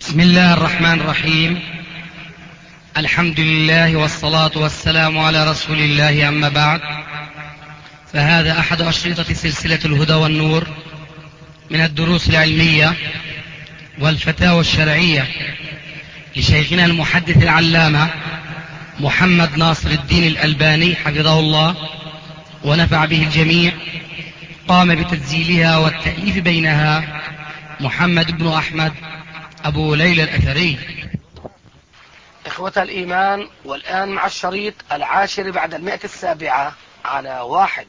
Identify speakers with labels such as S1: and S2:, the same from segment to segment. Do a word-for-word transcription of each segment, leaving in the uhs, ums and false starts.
S1: بسم الله الرحمن الرحيم. الحمد لله والصلاة والسلام على رسول الله، أما بعد، فهذا أحد أشرطة سلسلة الهدى والنور من الدروس العلمية والفتاوى الشرعية لشيخنا المحدث العلامة محمد ناصر الدين الألباني حفظه الله ونفع به الجميع. قام بتسجيلها والتأليف بينها محمد بن أحمد أبو ليلى الأثري.
S2: إخوة الإيمان، والآن مع الشريط العاشر بعد المئة السابعة على واحد.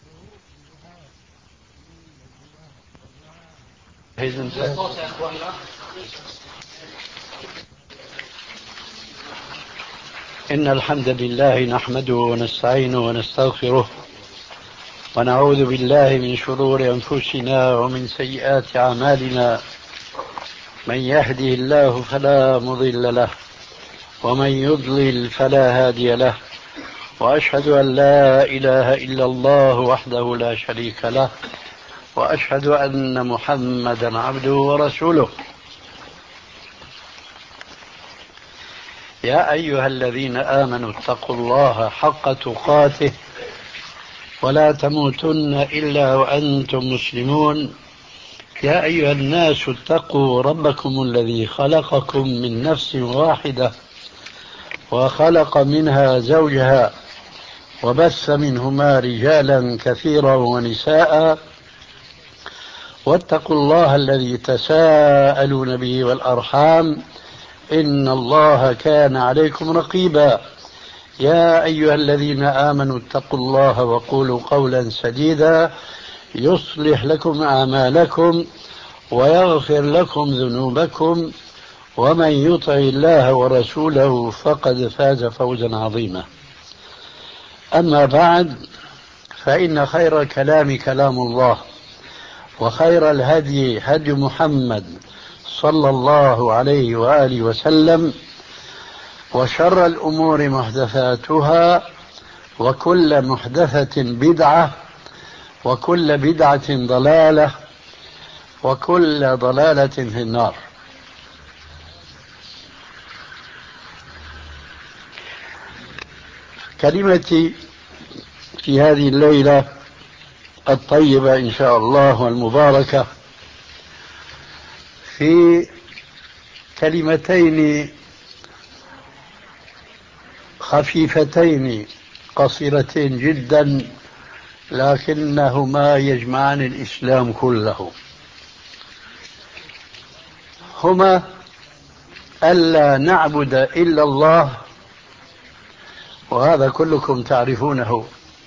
S3: إن الحمد لله نحمده ونستعينه ونستغفره ونعوذ بالله من شرور أنفسنا ومن سيئات أعمالنا. من يهده الله فلا مضل له ومن يضلل فلا هادي له، وأشهد أن لا إله إلا الله وحده لا شريك له، وأشهد أن محمدا عبده ورسوله. يا أيها الذين آمنوا اتقوا الله حق تقاته ولا تموتن إلا وأنتم مسلمون. يا أيها الناس اتقوا ربكم الذي خلقكم من نفس واحدة وخلق منها زوجها وبث منهما رجالا كثيرا ونساء، واتقوا الله الذي تساءلون به والأرحام إن الله كان عليكم رقيبا. يا أيها الذين آمنوا اتقوا الله وقولوا قولا سديدا يصلح لكم أعمالكم ويغفر لكم ذنوبكم، ومن يطع الله ورسوله فقد فاز فوزا عظيما. أما بعد، فإن خير الكلام كلام الله، وخير الهدي هدي محمد صلى الله عليه وآله وسلم، وشر الأمور محدثاتها، وكل محدثة بدعة، وكل بدعة ضلالة، وكل ضلالة في النار. كلمتي في هذه الليلة الطيبة إن شاء الله والمباركة في كلمتين خفيفتين قصيرتين جدا، لكنهما يجمعان الإسلام كله. هما ألا نعبد إلا الله، وهذا كلكم تعرفونه،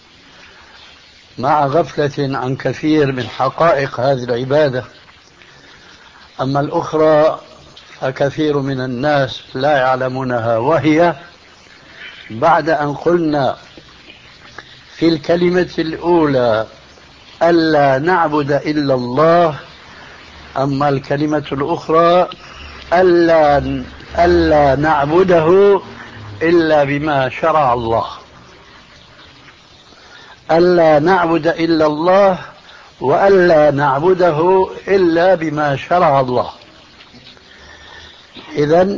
S3: مع غفلة عن كثير من حقائق هذه العبادة. أما الأخرى فكثير من الناس لا يعلمونها، وهي بعد أن قلنا في الكلمة الأولى ألا نعبد إلا الله، أما الكلمة الأخرى ألا, ألا نعبده إلا بما شرع الله. ألا نعبد إلا الله وألا نعبده إلا بما شرع الله. إذن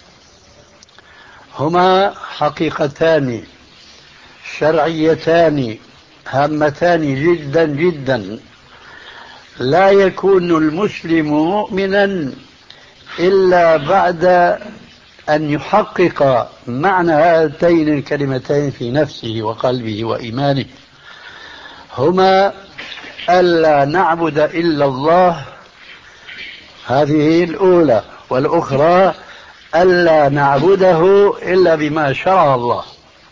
S3: هما حقيقتان شرعيتان هامتان جدا جدا. لا يكون المسلم مؤمنا إلا بعد أن يحقق معنى هاتين الكلمتين في نفسه وقلبه وإيمانه. هما ألا نعبد إلا الله، هذه الأولى، والأخرى ألا نعبده إلا بما شرع الله.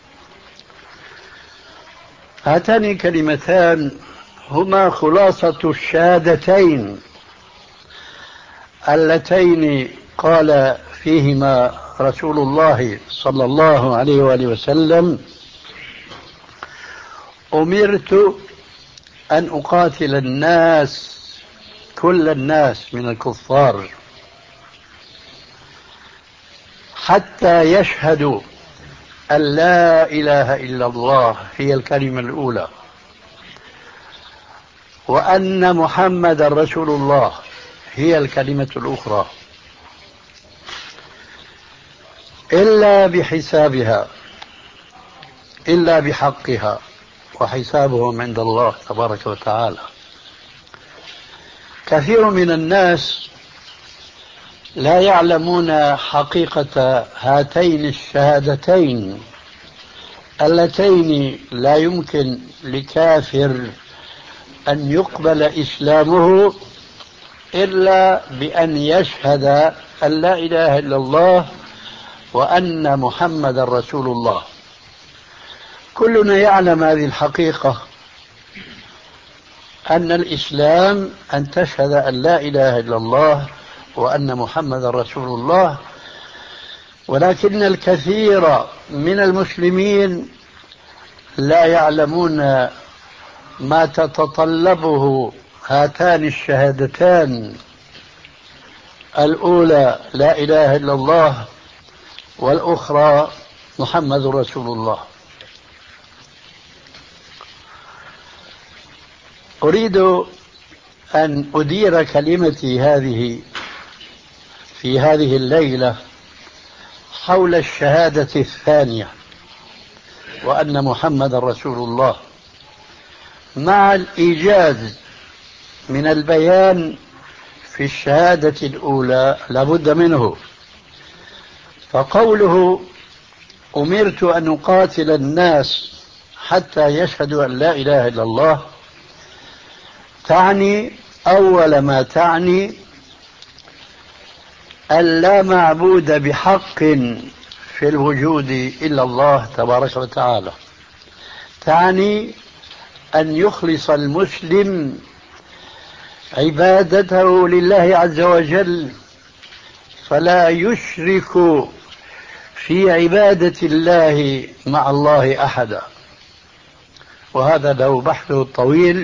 S3: هاتان الكلمتان هما خلاصة الشهادتين اللتين قال فيهما رسول الله صلى الله عليه وآله وسلم: أمرت أن أقاتل الناس، كل الناس من الكفار، حتى يشهدوا أن لا إله إلا الله، هي الكلمة الأولى، وأن محمد رسول الله، هي الكلمة الأخرى. إلا بحسابها، إلا بحقها، وحسابهم عند الله تبارك وتعالى. كثير من الناس لا يعلمون حقيقة هاتين الشهادتين اللتين لا يمكن لكافر أن يقبل إسلامه إلا بأن يشهد أن لا إله إلا الله وأن محمد رسول الله. كلنا يعلم هذه الحقيقة، أن الإسلام أن تشهد أن لا إله إلا الله وأن محمد رسول الله، ولكن الكثير من المسلمين لا يعلمون ما تتطلبه هاتان الشهادتان، الأولى لا إله إلا الله والأخرى محمد رسول الله. أريد أن أدير كلمتي هذه في هذه الليلة حول الشهادة الثانية وأن محمد رسول الله، مع الإيجاز من البيان في الشهادة الأولى لابد منه. فقوله أمرت أن أقاتل الناس حتى يشهدوا أن لا إله إلا الله تعني أول ما تعني أن لا معبود بحق في الوجود إلا الله تبارك وتعالى، تعني أن يخلص المسلم عبادته لله عز وجل، فلا يشرك في عبادة الله مع الله أحدا. وهذا له بحث طويل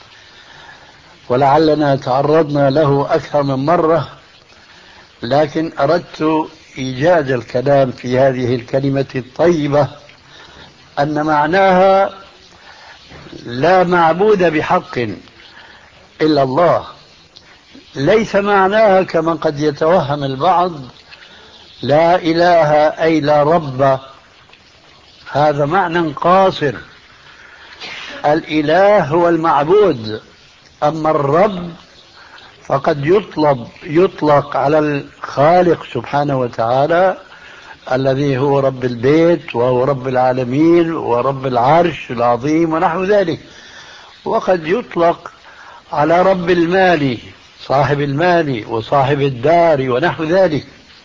S3: ولعلنا تعرضنا له أكثر من مرة، لكن أردت إيجاز الكلام في هذه الكلمة الطيبة، أن معناها لا معبود بحق إلا الله، ليس معناها كما قد يتوهم البعض لا إله أي لا رب، هذا معنى قاصر. الإله هو المعبود، أما الرب فقد يطلب يطلق على الخالق سبحانه وتعالى الذي هو رب البيت وهو رب العالمين ورب العرش العظيم ونحو ذلك، وقد يطلق على رب المال صاحب المال وصاحب الدار ونحو ذلك.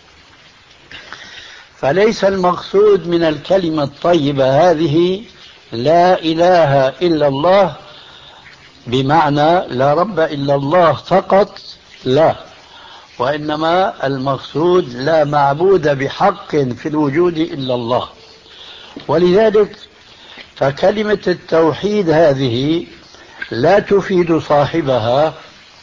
S3: فليس المقصود من الكلمة الطيبة هذه لا إله إلا الله بمعنى لا رب إلا الله فقط، لا، وإنما المقصود لا معبود بحق في الوجود إلا الله. ولذلك فكلمة التوحيد هذه لا تفيد صاحبها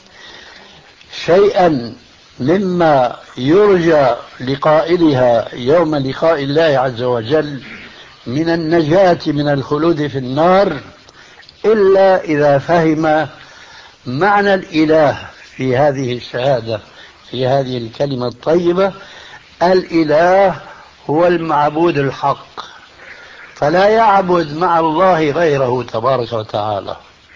S3: شيئا مما يرجى لقائلها يوم لقاء الله عز وجل من النجاة من الخلود في النار، إلا إذا فهم معنى الإله في هذه الشهادة، في هذه الكلمة الطيبة. الإله هو المعبود الحق، فلا يعبد مع الله غيره تبارك وتعالى.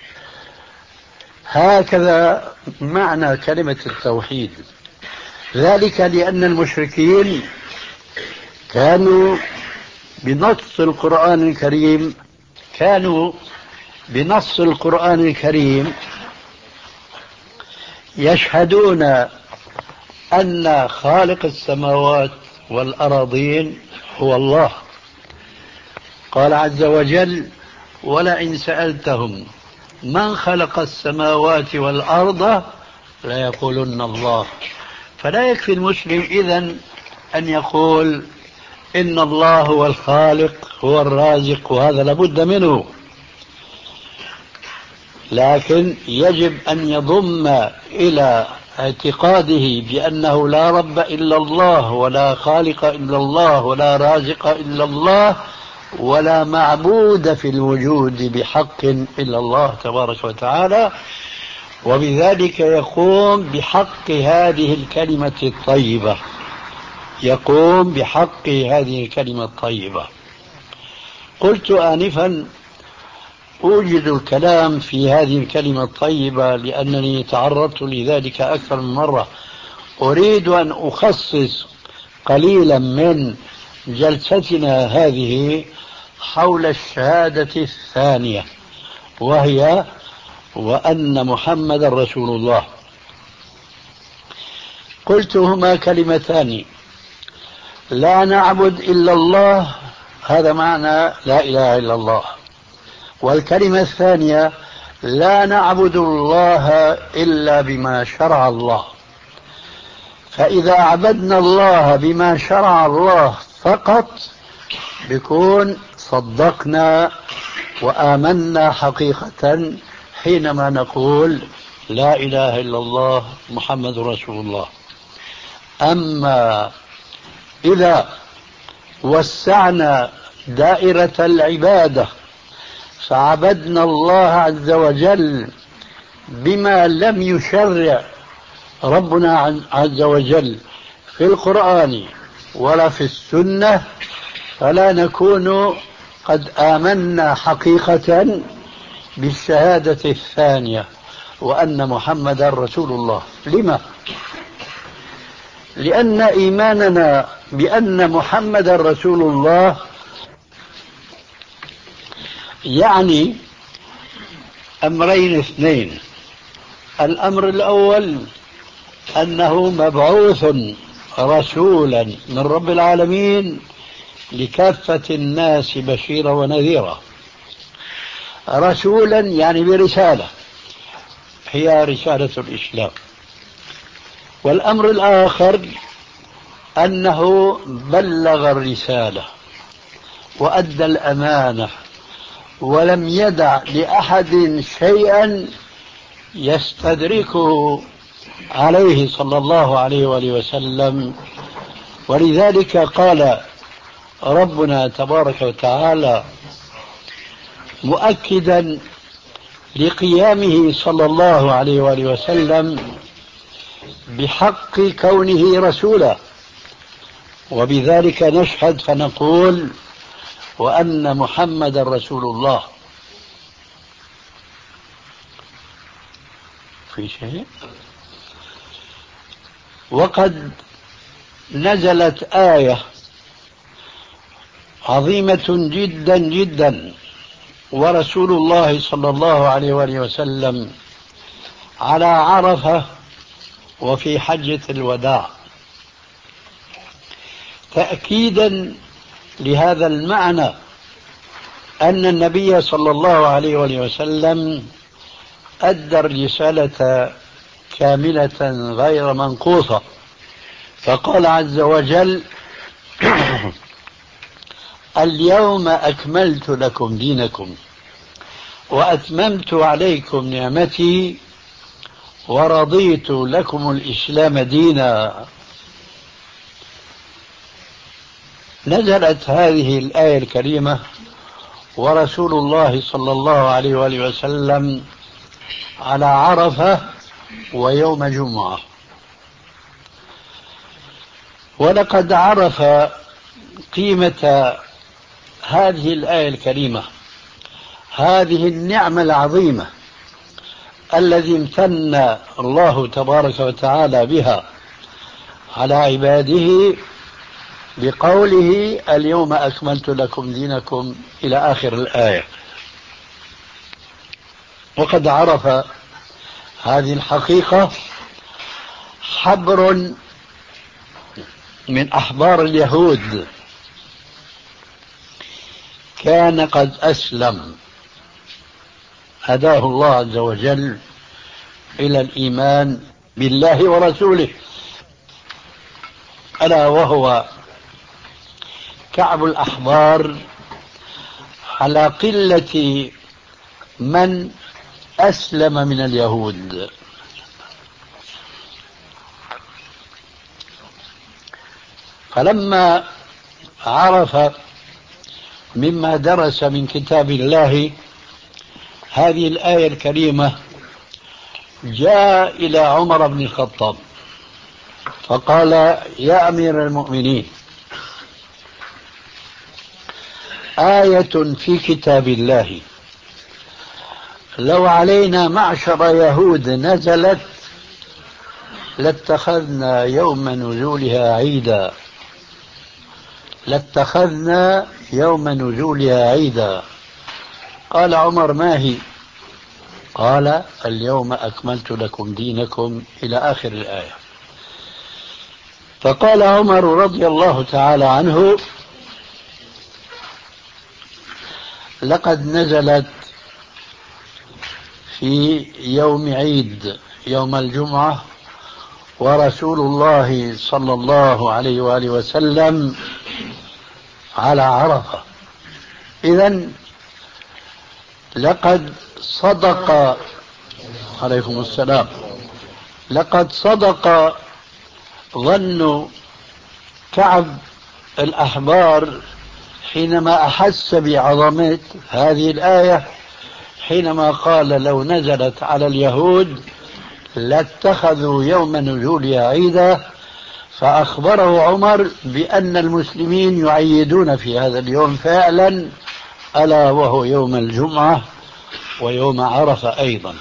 S3: هكذا معنى كلمة التوحيد. ذلك لأن المشركين كانوا بنص القرآن الكريم كانوا بنص القرآن الكريم يشهدون أن خالق السماوات والأراضين هو الله. قال عز وجل ولئن سألتهم من خلق السماوات والأرض ليقولن الله. فلا يكفي المسلم إذن أن يقول إن الله هو الخالق هو الرازق، وهذا لابد منه، لكن يجب أن يضم إلى اعتقاده بأنه لا رب إلا الله ولا خالق إلا الله ولا رازق إلا الله ولا معبود في الوجود بحق إلا الله تبارك وتعالى، وبذلك يقوم بحق هذه الكلمة الطيبة. يقوم بحق هذه الكلمة الطيبة. قلت آنفا أوجد الكلام في هذه الكلمة الطيبة لأنني تعرضت لذلك أكثر من مرة. أريد أن أخصص قليلا من جلستنا هذه حول الشهادة الثانية، وهي وأن محمد رسول الله. قلت هما كلمتان، لا نعبد إلا الله، هذا معنى لا إله إلا الله. والكلمة الثانية لا نعبد الله إلا بما شرع الله. فإذا عبدنا الله بما شرع الله فقط بيكون صدقنا وآمنا حقيقة حينما نقول لا إله إلا الله محمد رسول الله. أما إذا وسعنا دائرة العبادة فعبدنا الله عز وجل بما لم يشرع ربنا عز وجل في القرآن ولا في السنة، فلا نكون قد آمنا حقيقة بالشهادة الثانية وأن محمد رسول الله. لما؟ لأن إيماننا بأن محمد رسول الله يعني أمرين اثنين. الأمر الأول أنه مبعوث رسولا من رب العالمين لكافة الناس بشيرا ونذيرا. رسولا يعني برسالة هي رسالة الإسلام. والأمر الآخر أنه بلغ الرسالة وأدى الأمانة ولم يدع لأحد شيئا يستدركه عليه صلى الله عليه وآله وسلم. ولذلك قال ربنا تبارك وتعالى مؤكدا لقيامه صلى الله عليه وآله وسلم بحق كونه رسولا، وبذلك نشهد فنقول وأن محمد رسول الله. في شيء؟ وقد نزلت آية عظيمة جدا جدا ورسول الله صلى الله عليه وآله وسلم على عرفة وفي حجة الوداع تأكيدا لهذا المعنى، أن النبي صلى الله عليه وآله وسلم أدى الرسالة كاملة غير منقوصة. فقال عز وجل اليوم أكملت لكم دينكم وأتممت عليكم نعمتي ورضيت لكم الإسلام دينا. نزلت هذه الآية الكريمة ورسول الله صلى الله عليه وآله وسلم على عرفة ويوم جمعة. ولقد عرف قيمة هذه الآية الكريمة، هذه النعمة العظيمة الذي امتن الله تبارك وتعالى بها على عباده بقوله اليوم أكملت لكم دينكم إلى آخر الآية. وقد عرف هذه الحقيقة حبر من أحبار اليهود كان قد أسلم، هداه الله عز وجل إلى الإيمان بالله ورسوله، ألا وهو كعب الأحبار، على قلة من أسلم من اليهود. فلما عرف مما درس من كتاب الله هذه الآية الكريمة جاء إلى عمر بن الخطاب فقال: يا أمير المؤمنين، آية في كتاب الله لو علينا معشر يهود نزلت لاتخذنا يوم نزولها عيدا، لاتخذنا يوم نزولها عيدا. قال عمر: ما هي؟ قال: اليوم أكملت لكم دينكم، إلى آخر الآية. فقال عمر رضي الله تعالى عنه: لقد نزلت في يوم عيد، يوم الجمعة، ورسول الله صلى الله عليه وآله وسلم على عرفة. إذن لقد صدق، عليكم السلام، لقد صدق ظن كعب الأحبار حينما أحس بعظمة هذه الآية، حينما قال: لو نزلت على اليهود لاتخذوا يوم نزولها عيدا. فأخبره عمر بأن المسلمين يعيدون في هذا اليوم فعلا، ألا وهو يوم الجمعة ويوم عرفة أيضا.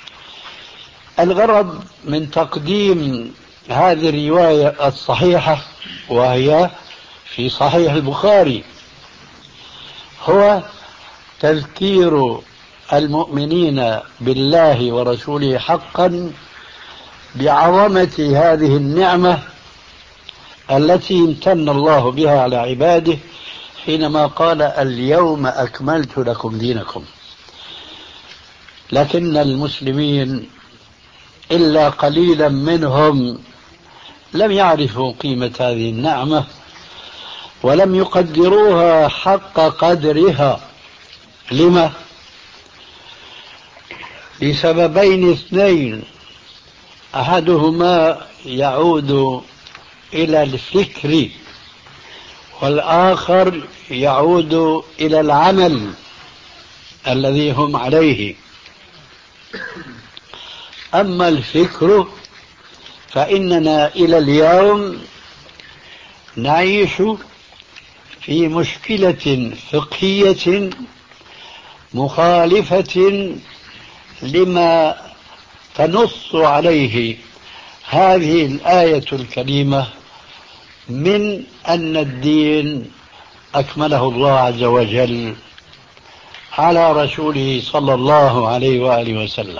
S3: الغرض من تقديم هذه الرواية الصحيحة، وهي في صحيح البخاري، هو تذكير المؤمنين بالله ورسوله حقا بعظمة هذه النعمة التي امتن الله بها على عباده حينما قال: اليوم أكملت لكم دينكم. لكن المسلمين إلا قليلا منهم لم يعرفوا قيمة هذه النعمة ولم يقدروها حق قدرها. لما؟ لسببين اثنين: أحدهما يعود إلى الفكر، والآخر يعود إلى العمل الذي هم عليه. أما الفكر فإننا إلى اليوم نعيش في مشكلة فقهية مخالفة لما تنص عليه هذه الآية الكريمة من أن الدين أكمله الله عز وجل على رسوله صلى الله عليه وآله وسلم.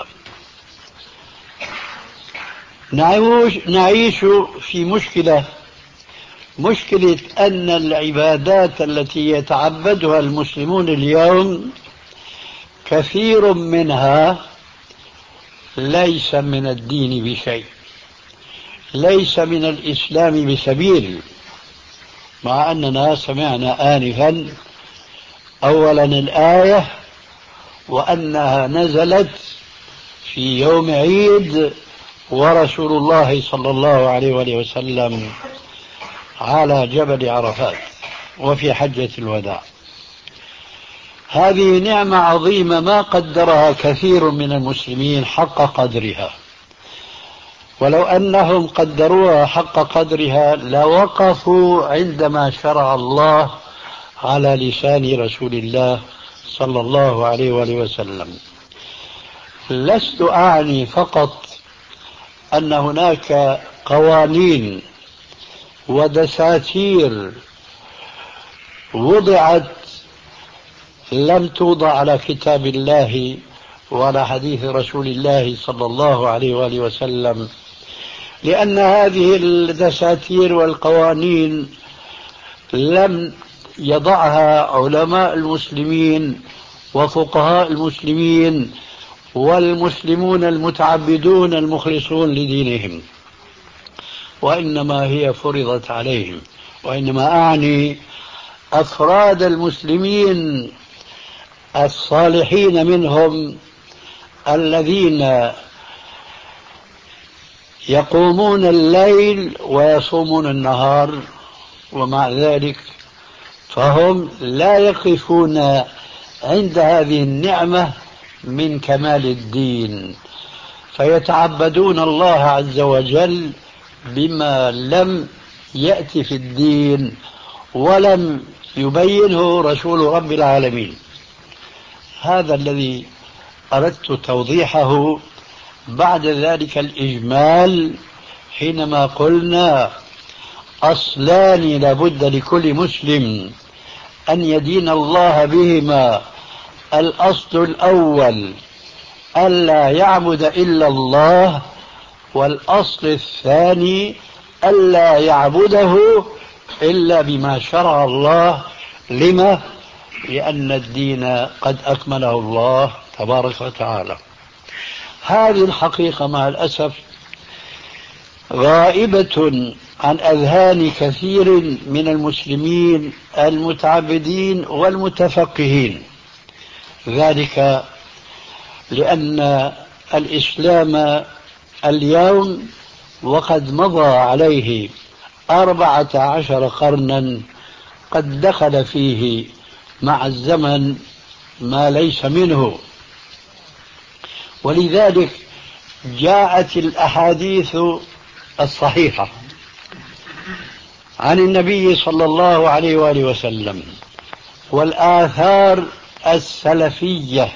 S3: نعيش في مشكلة مشكلة أن العبادات التي يتعبدها المسلمون اليوم كثير منها ليس من الدين بشيء، ليس من الإسلام بسبيل، مع أننا سمعنا آنفا أولا الآية وأنها نزلت في يوم عيد ورسول الله صلى الله عليه وآله وسلم على جبل عرفات وفي حجة الوداع. هذه نعمة عظيمة ما قدرها كثير من المسلمين حق قدرها، ولو أنهم قدروها حق قدرها لوقفوا عندما شرع الله على لسان رسول الله صلى الله عليه وآله وسلم. لست أعني فقط أن هناك قوانين ودساتير وضعت لم توضع على كتاب الله وعلى حديث رسول الله صلى الله عليه وآله وسلم، لأن هذه الدساتير والقوانين لم يضعها علماء المسلمين وفقهاء المسلمين والمسلمون المتعبدون المخلصون لدينهم، وإنما هي فرضت عليهم. وإنما أعني أفراد المسلمين الصالحين منهم الذين يقومون الليل ويصومون النهار، ومع ذلك فهم لا يقفون عند هذه النعمة من كمال الدين، فيتعبدون الله عز وجل بما لم يأتي في الدين ولم يبينه رسول رب العالمين. هذا الذي أردت توضيحه. بعد ذلك الإجمال حينما قلنا أصلان لابد لكل مسلم أن يدين الله بهما. الأصل الأول ألا يعبد إلا الله، والأصل الثاني ألا يعبده إلا بما شرع الله. لما؟ لأن الدين قد أكمله الله تبارك وتعالى. هذه الحقيقة مع الأسف غائبة عن أذهان كثير من المسلمين المتعبدين والمتفقهين، ذلك لأن الإسلام اليوم وقد مضى عليه أربعة عشر قرنا قد دخل فيه مع الزمن ما ليس منه. ولذلك جاءت الأحاديث الصحيحة عن النبي صلى الله عليه وآله وسلم والآثار السلفية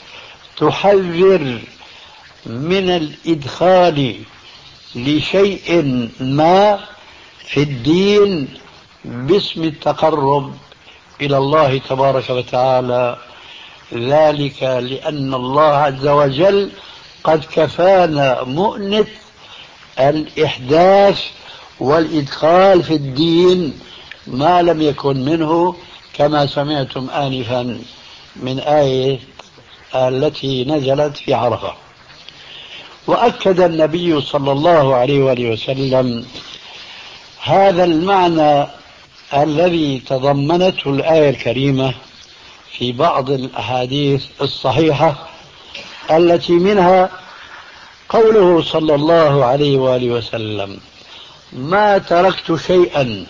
S3: تحذر من الإدخال لشيء ما في الدين باسم التقرب إلى الله تبارك وتعالى، ذلك لأن الله عز وجل قد كفانا مؤنة الإحداث والإدخال في الدين ما لم يكن منه، كما سمعتم آنفا من آية التي نزلت في عرفة. وأكد النبي صلى الله عليه وآله وسلم هذا المعنى الذي تضمنته الآية الكريمة في بعض الأحاديث الصحيحة، التي منها قوله صلى الله عليه وآله وسلم: ما تركت شيئا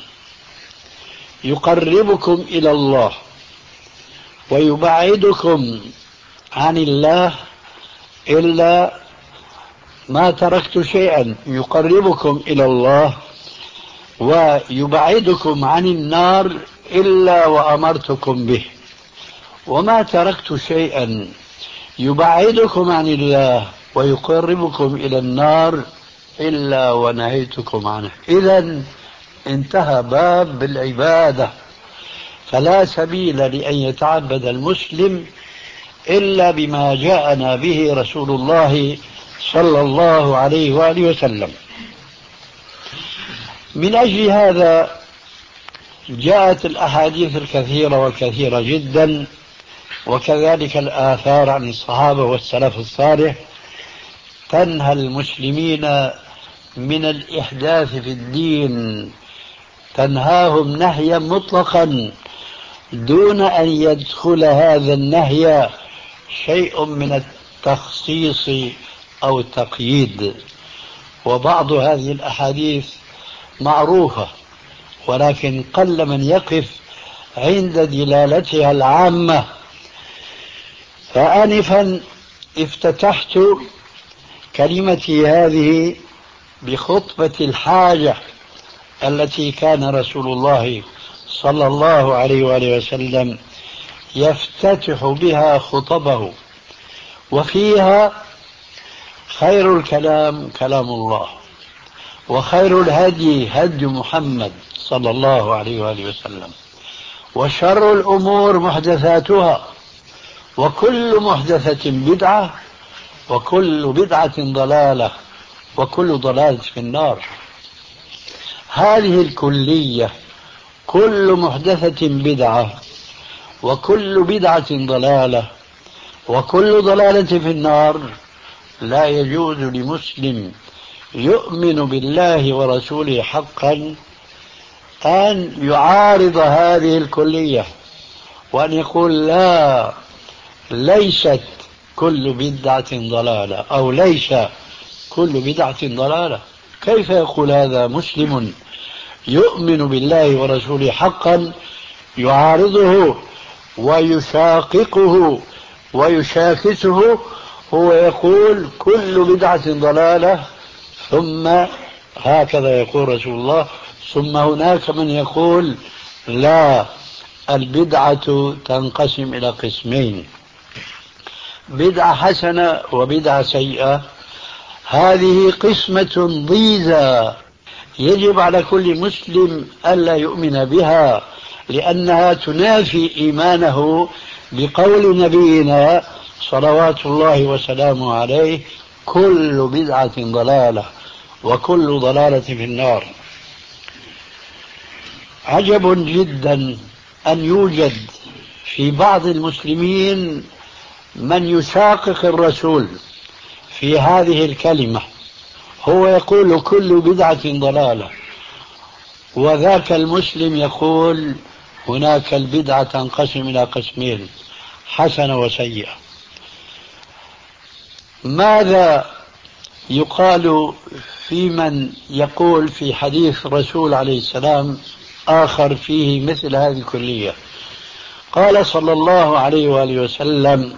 S3: يقربكم إلى الله ويبعدكم عن الله إلا ما تركت شيئا يقربكم إلى الله ويبعدكم عن النار إلا وأمرتكم به، وما تركت شيئا يبعدكم عن الله ويقربكم إلى النار إلا ونهيتكم عنه. إذن انتهى باب العبادة، فلا سبيل لأن يتعبد المسلم إلا بما جاءنا به رسول الله صلى الله عليه وآله وسلم. من أجل هذا جاءت الأحاديث الكثيرة والكثيرة جدا، وكذلك الآثار عن الصحابة والسلف الصالح تنهى المسلمين من الإحداث في الدين، تنهاهم نهيا مطلقا دون أن يدخل هذا النهي شيء من التخصيص أو التقييد. وبعض هذه الأحاديث معروفة، ولكن قل من يقف عند دلالتها العامة. فآنفا افتتحت كلمتي هذه بخطبة الحاجة التي كان رسول الله صلى الله عليه وآله وسلم يفتتح بها خطبه، وفيها خير الكلام كلام الله، وخير الهدي هدي محمد صلى الله عليه وآله وسلم، وشر الأمور محدثاتها، وكل محدثة بدعة، وكل بدعة ضلالة، وكل ضلالة في النار. هذه الكلية كل محدثة بدعة، وكل بدعة ضلالة، وكل ضلالة في النار لا يجوز لمسلم يؤمن بالله ورسوله حقا أن يعارض هذه الكلية وأن يقول لا، ليست كل بدعة ضلالة، أو ليس كل بدعة ضلالة. كيف يقول هذا مسلم يؤمن بالله ورسوله حقا يعارضه ويشاققه ويشاكسه، هو يقول كل بدعة ضلالة ثم هكذا يقول رسول الله. ثم هناك من يقول لا، البدعة تنقسم إلى قسمين: بدعة حسنة وبدعة سيئة. هذه قسمة ضيزى يجب على كل مسلم ألا يؤمن بها، لأنها تنافي إيمانه بقول نبينا صلوات الله وسلامه عليه: كل بدعة ضلالة وكل ضلالة في النار. عجب جدا أن يوجد في بعض المسلمين من يشاقق الرسول في هذه الكلمة. هو يقول كل بدعة ضلالة، وذاك المسلم يقول هناك البدعة تنقسم إلى قسمين: حسنة وسيئة. ماذا يقال في من يقول في حديث الرسول عليه السلام آخر فيه مثل هذه الكلية؟ قال صلى الله عليه وآله وسلم: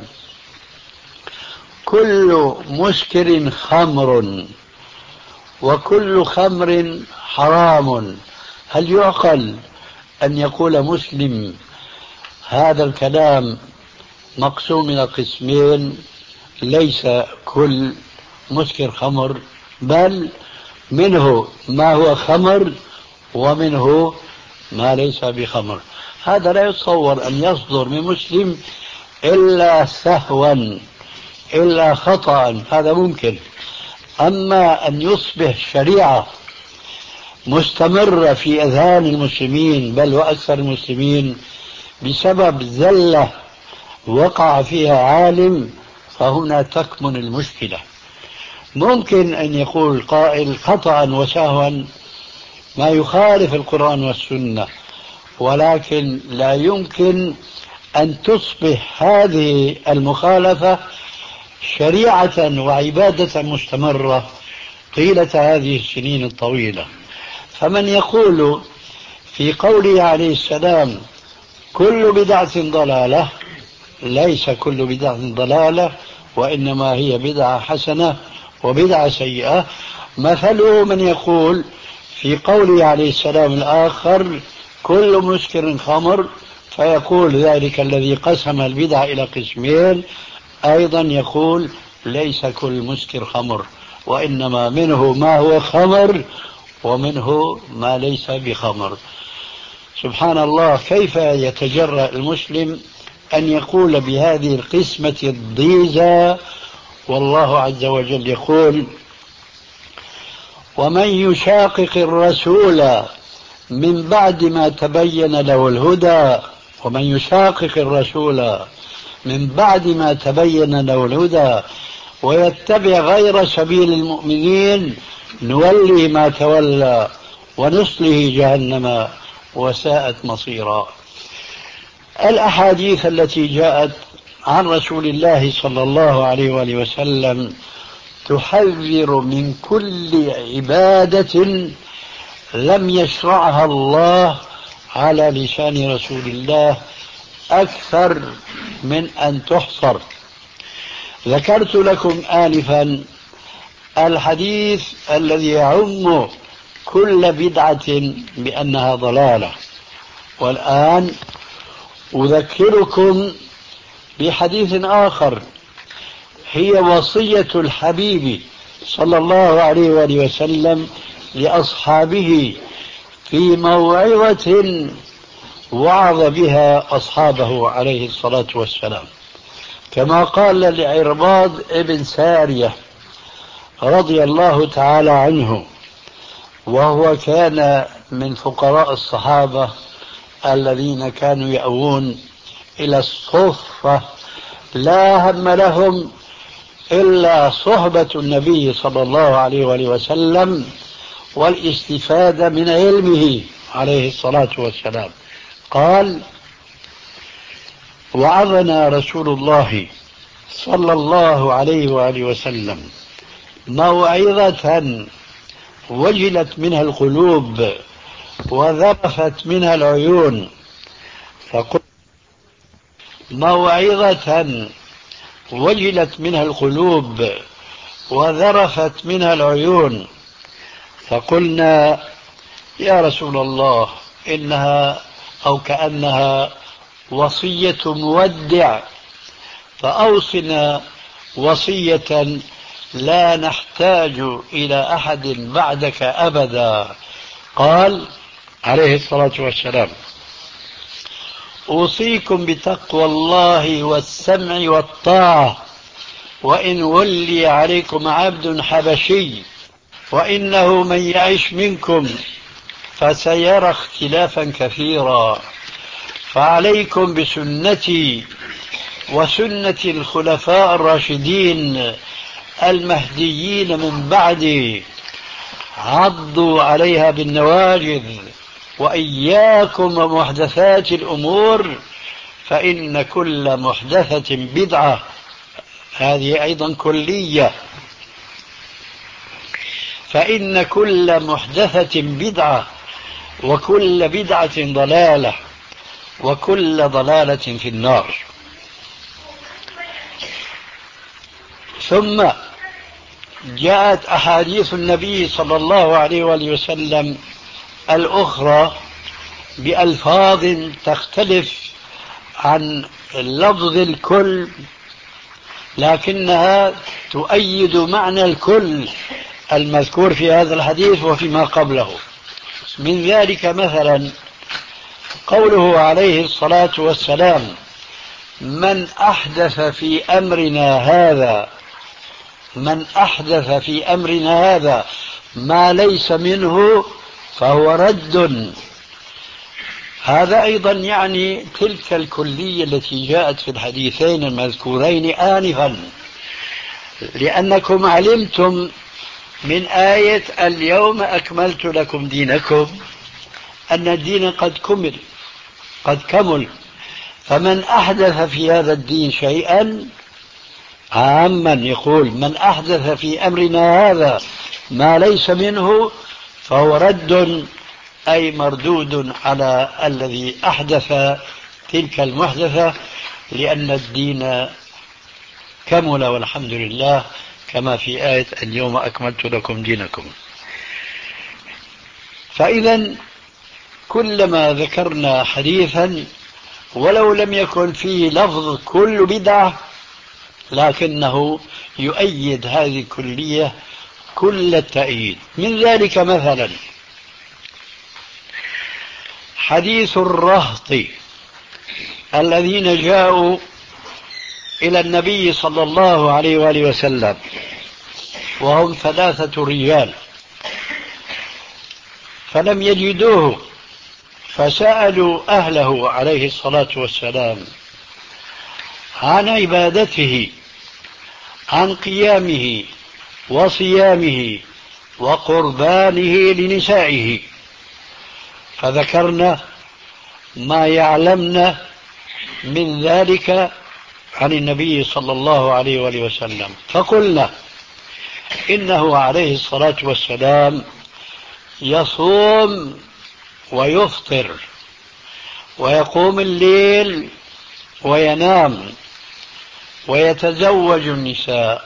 S3: كل مسكر خمر وكل خمر حرام. هل يعقل أن يقول مسلم هذا الكلام مقسوم إلى قسمين؟ ليس كل مسكر خمر، بل منه ما هو خمر ومنه ما ليس بخمر. هذا لا يتصور أن يصدر من مسلم إلا سهوا إلا خطأ، هذا ممكن. أما أن يصبح شريعة مستمرة في أذهان المسلمين بل وأكثر المسلمين بسبب زلة وقع فيها عالم، فهنا تكمن المشكلة. ممكن أن يقول قائل خطأ وسهوا ما يخالف القرآن والسنة، ولكن لا يمكن أن تصبح هذه المخالفة شريعة وعبادة مستمرة طيلة هذه السنين الطويلة. فمن يقول في قوله عليه السلام كل بدعة ضلالة، ليس كل بدعة ضلالة، وإنما هي بدعة حسنة وبدعة سيئة. مثله من يقول في قوله عليه السلام الآخر كل مسكر خمر، فيقول ذلك الذي قسم البدع إلى قسمين أيضا يقول ليس كل مسكر خمر، وإنما منه ما هو خمر ومنه ما ليس بخمر. سبحان الله، كيف يتجرأ المسلم أن يقول بهذه القسمة الضيزى؟ والله عز وجل يقول ومن يشاقق الرسول من بعد ما تبين له الهدى ومن يشاقق الرسول من بعد ما تبين له الهدى ويتبع غير سبيل المؤمنين نولي ما تولى ونصله جهنم وساءت مصيرا. الأحاديث التي جاءت عن رسول الله صلى الله عليه وآله وسلم تحذر من كل عبادة لم يشرعها الله على لسان رسول الله أكثر من أن تحصر. ذكرت لكم آنفا الحديث الذي يعم كل بدعة بأنها ضلالة، والآن أذكركم بحديث آخر هي وصية الحبيب صلى الله عليه وآله وسلم لأصحابه في موعظة وعظ بها أصحابه عليه الصلاة والسلام، كما قال لعرباض ابن سارية رضي الله تعالى عنه، وهو كان من فقراء الصحابة الذين كانوا يأوون إلى الصفة، لا هم لهم إلا صحبة النبي صلى الله عليه وآله وسلم والاستفادة من علمه عليه الصلاة والسلام. قال وعظنا رسول الله صلى الله عليه وآله وسلم موعظة وجلت منها القلوب وذرفت منها العيون، فقل موعظة وجلت منها القلوب وذرفت منها العيون، فقلنا يا رسول الله إنها أو كأنها وصية مودع، فأوصنا وصية لا نحتاج إلى أحد بعدك أبدا. قال عليه الصلاة والسلام: أوصيكم بتقوى الله والسمع والطاعة وإن ولي عليكم عبد حبشي، وإنه من يعش منكم فسيرى اختلافا كثيرا، فعليكم بسنتي وسنة الخلفاء الراشدين المهديين من بعدي، عضوا عليها بالنواجذ، وإياكم ومحدثات الأمور فإن كل محدثة بدعة. هذه أيضا كلية. فإن كل محدثة بدعة وكل بدعة ضلالة وكل ضلالة في النار. ثم جاءت أحاديث النبي صلى الله عليه وآله وسلم الأخرى بألفاظ تختلف عن لفظ الكل، لكنها تؤيد معنى الكل المذكور في هذا الحديث وفيما قبله. من ذلك مثلا قوله عليه الصلاة والسلام: من أحدث في أمرنا هذا من أحدث في أمرنا هذا ما ليس منه فهو رد. هذا أيضا يعني تلك الكلية التي جاءت في الحديثين المذكورين آنفا، لأنكم علمتم من آية اليوم أكملت لكم دينكم أن الدين قد كمل قد كمل فمن أحدث في هذا الدين شيئا عاما يقول: من أحدث في أمرنا هذا ما ليس منه فهو رد، أي مردود على الذي أحدث تلك المحدثة، لأن الدين كمل والحمد لله، كما في آية اليوم أكملت لكم دينكم. فإذا كلما ذكرنا حديثا ولو لم يكن فيه لفظ كل بدعة، لكنه يؤيد هذه الكلية كل التأييد. من ذلك مثلا حديث الرهط الذين جاءوا إلى النبي صلى الله عليه وآله وسلم، وهم ثلاثة رجال، فلم يجدوه، فسألوا أهله عليه الصلاة والسلام عن عبادته، عن قيامه وصيامه وقربانه لنسائه، فذكرنا ما يعلمنا من ذلك عن النبي صلى الله عليه وآله وسلم. فقلنا إنه عليه الصلاة والسلام يصوم ويفطر ويقوم الليل وينام ويتزوج النساء.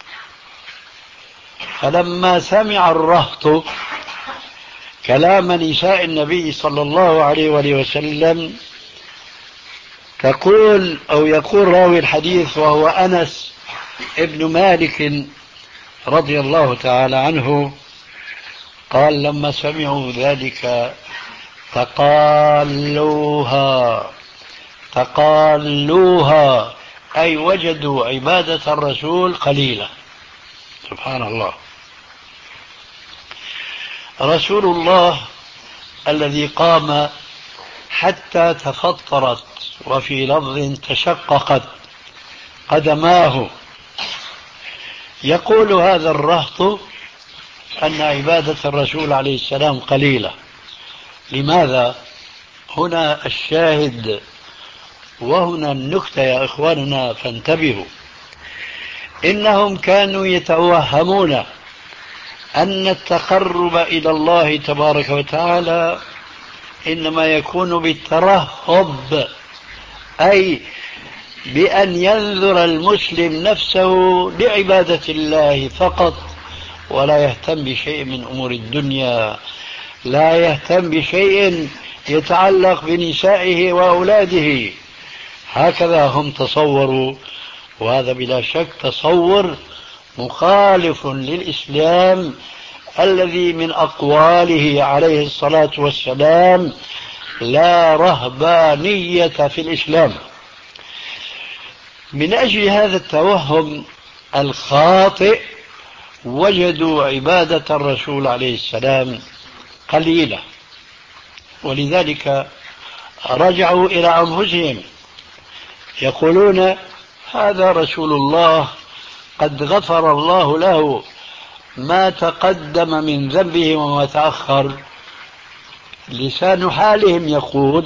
S3: فلما سمع الرهط كلام نساء النبي صلى الله عليه وآله وسلم، تقول أو يقول راوي الحديث وهو أنس ابن مالك رضي الله تعالى عنه، قال: لما سمعوا ذلك تقالوها تقالوها أي وجدوا عبادة الرسول قليلة. سبحان الله. رسول الله الذي قام حتى تفطرت، وفي لفظ تشققت قدماه، يقول هذا الرهط أن عبادة الرسول عليه السلام قليلة. لماذا؟ هنا الشاهد وهنا النكتة يا إخواننا، فانتبهوا. إنهم كانوا يتوهمون أن التقرب إلى الله تبارك وتعالى إنما يكون بالترهب، أي بأن ينذر المسلم نفسه لعبادة الله فقط ولا يهتم بشيء من أمور الدنيا، لا يهتم بشيء يتعلق بنسائه وأولاده. هكذا هم تصوروا، وهذا بلا شك تصور مخالف للإسلام الذي من أقواله عليه الصلاة والسلام: لا رهبانية في الإسلام. من أجل هذا التوهم الخاطئ وجدوا عبادة الرسول عليه السلام قليلة، ولذلك رجعوا إلى أنفسهم يقولون: هذا رسول الله قد غفر الله له ما تقدم من ذنبه وما تأخر. لسان حالهم يقول: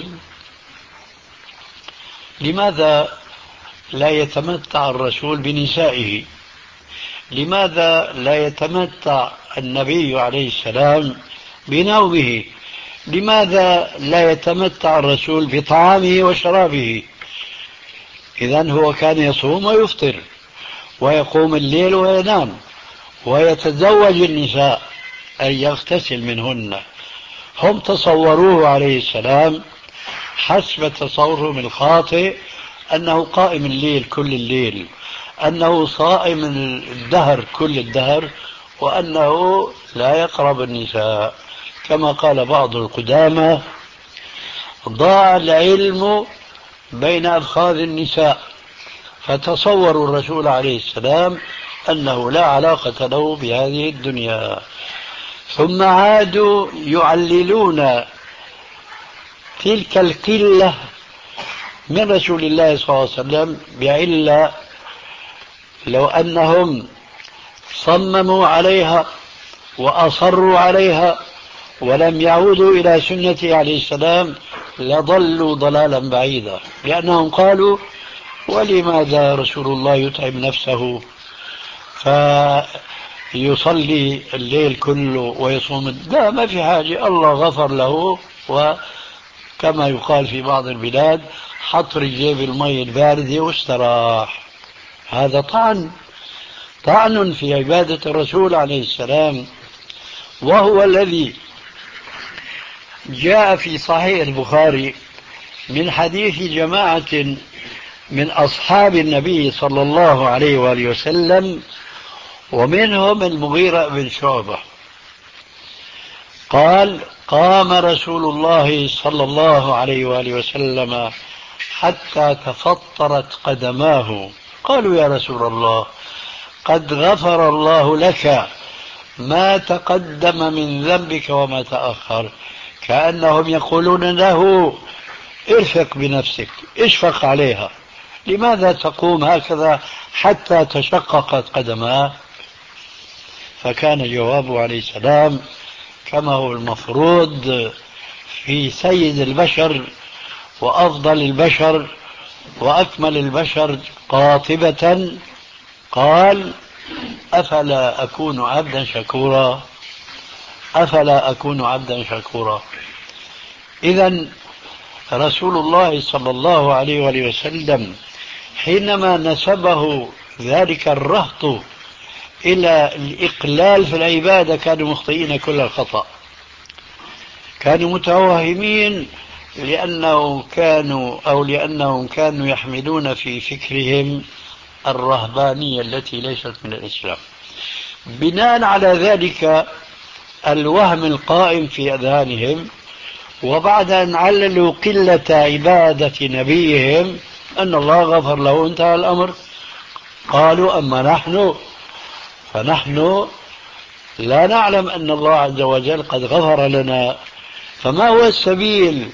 S3: لماذا لا يتمتع الرسول بنسائه؟ لماذا لا يتمتع النبي عليه السلام بنومه؟ لماذا لا يتمتع الرسول بطعامه وشرابه؟ إذن هو كان يصوم ويفطر ويقوم الليل وينام ويتزوج النساء أي يغتسل منهن. هم تصوروه عليه السلام حسب تصورهم الخاطئ أنه قائم الليل كل الليل، أنه صائم الدهر كل الدهر، وأنه لا يقرب النساء. كما قال بعض القدامى: ضاع العلم بين أفخاذ النساء. فتصوروا الرسول عليه السلام أنه لا علاقة له بهذه الدنيا. ثم عادوا يعللون تلك القلة من رسول الله صلى الله عليه وسلم بعلة: لو أنهم صمموا عليها وأصروا عليها ولم يعودوا إلى سنته عليه السلام لضلوا ضلالا بعيدا. لأنهم قالوا: ولماذا رسول الله يتعب نفسه فيصلي الليل كله ويصوم؟ لا، ما في حاجة، الله غفر له، وكما يقال في بعض البلاد: حط رجليه بالمي الباردة واستراح. هذا طعن طعن في عبادة الرسول عليه السلام، وهو الذي جاء في صحيح البخاري من حديث جماعة من أصحاب النبي صلى الله عليه وآله وسلم، ومنهم المغيرة بن شعبة، قال: قام رسول الله صلى الله عليه وآله وسلم حتى تفطرت قدماه. قالوا: يا رسول الله، قد غفر الله لك ما تقدم من ذنبك وما تأخر. كأنهم يقولون له: ارفق بنفسك، اشفق عليها، لماذا تقوم هكذا حتى تشققت قدماه؟ فكان جوابه عليه السلام كما هو المفروض في سيد البشر وأفضل البشر وأكمل البشر قاطبة، قال: أفلا أكون عبدا شكورا، أفلا أكون عبدا شكورا. إذن رسول الله صلى الله عليه وآله وسلم حينما نسبه ذلك الرهط إلى الإقلال في العبادة كانوا مخطئين كل الخطأ، كانوا متوهمين، لأنه كانوا أو لأنهم كانوا يحملون في فكرهم الرهبانية التي ليست من الإسلام. بناء على ذلك الوهم القائم في أذهانهم، وبعد أن عللوا قلة عبادة نبيهم أن الله غفر له انتهى الأمر، قالوا: أما نحن فنحن لا نعلم أن الله عز وجل قد غفر لنا، فما هو السبيل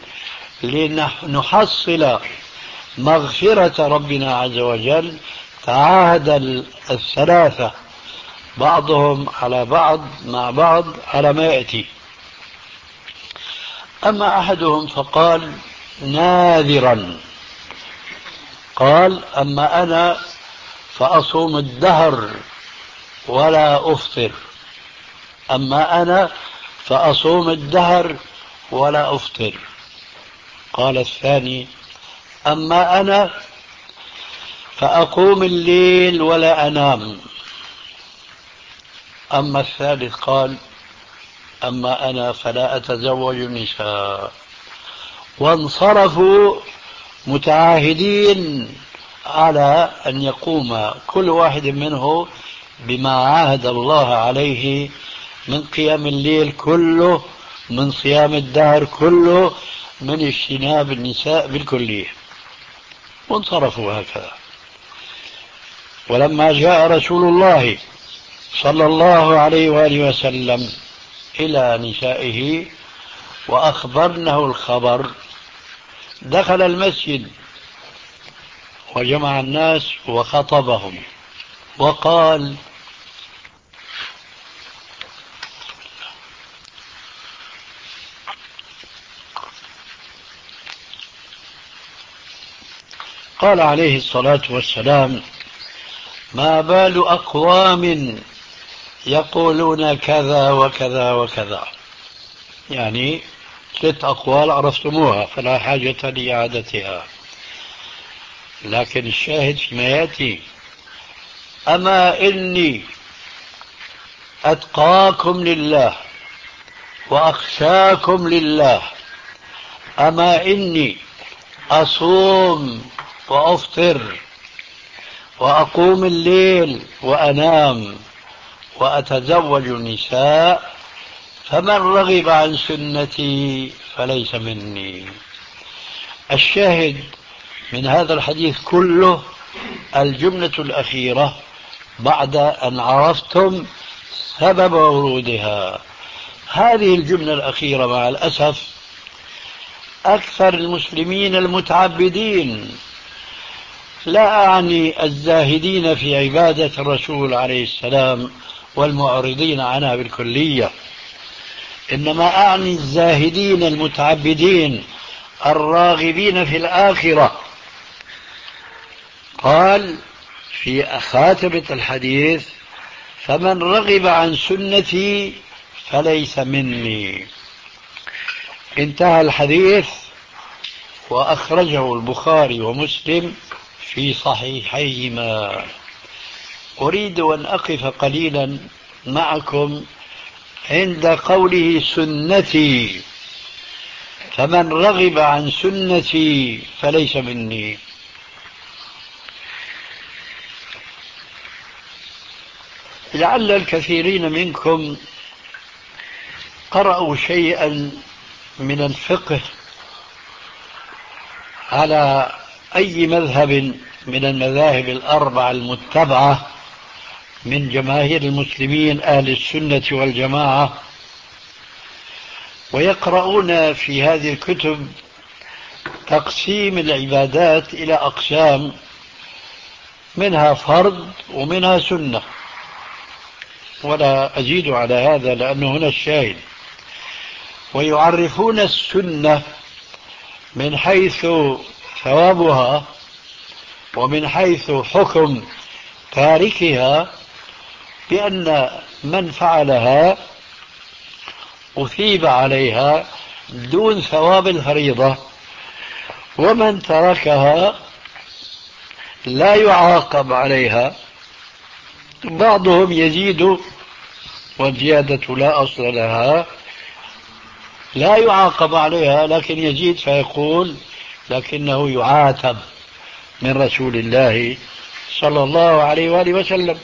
S3: لنحصل مغفرة ربنا عز وجل؟ تعاهد الثلاثة بعضهم على بعض مع بعض على ما يأتي. أما أحدهم فقال ناذرا، قال: أما أنا فأصوم الدهر ولا أفطر، أما أنا فأصوم الدهر ولا أفطر. قال الثاني: أما أنا فأقوم الليل ولا أنام، أما الثالث قال: أما أنا فلا أتزوج النساء. وانصرفوا متعاهدين على أن يقوم كل واحد منه بما عاهد الله عليه من قيام الليل كله، من صيام الدهر كله، من اجتناب النساء بالكلية، وانصرفوا هكذا. ولما جاء رسول الله صلى الله عليه وآله وسلم إلى نسائه وأخبرنه الخبر، دخل المسجد وجمع الناس وخطبهم وقال: قال عليه الصلاة والسلام: ما بال أقوام يقولون كذا وكذا وكذا. يعني ست أقوال عرفتموها فلا حاجة لإعادتها، لكن الشاهد فيما يأتي: أما إني أتقاكم لله وأخشاكم لله، أما إني أصوم وأفطر وأقوم الليل وأنام وأتزوج النساء، فمن رغب عن سنتي فليس مني. الشاهد من هذا الحديث كله الجملة الأخيرة بعد أن عرفتم سبب ورودها. هذه الجملة الأخيرة مع الأسف أكثر المسلمين المتعبدين، لا أعني الزاهدين في عبادة الرسول عليه السلام والمعرضين عنها بالكلية، إنما أعني الزاهدين المتعبدين الراغبين في الآخرة. قال في خاتمة الحديث: فمن رغب عن سنتي فليس مني. انتهى الحديث، وأخرجه البخاري ومسلم في صحيحيهما. أريد أن أقف قليلا معكم عند قوله سنتي، فمن رغب عن سنتي فليس مني. لعل الكثيرين منكم قرأوا شيئا من الفقه على أي مذهب من المذاهب الأربعة المتبعة من جماهير المسلمين أهل السنة والجماعة، ويقرؤون في هذه الكتب تقسيم العبادات إلى أقسام، منها فرض ومنها سنة، ولا أزيد على هذا لأنه هنا الشاهد. ويعرفون السنة من حيث ثوابها ومن حيث حكم تاركها بأن من فعلها أثيب عليها دون ثواب الفريضة، ومن تركها لا يعاقب عليها. بعضهم يزيد والزيادة لا أصل لها، لا يعاقب عليها لكن يزيد فيقول لكنه يعاتب من رسول الله صلى الله عليه وآله وسلم.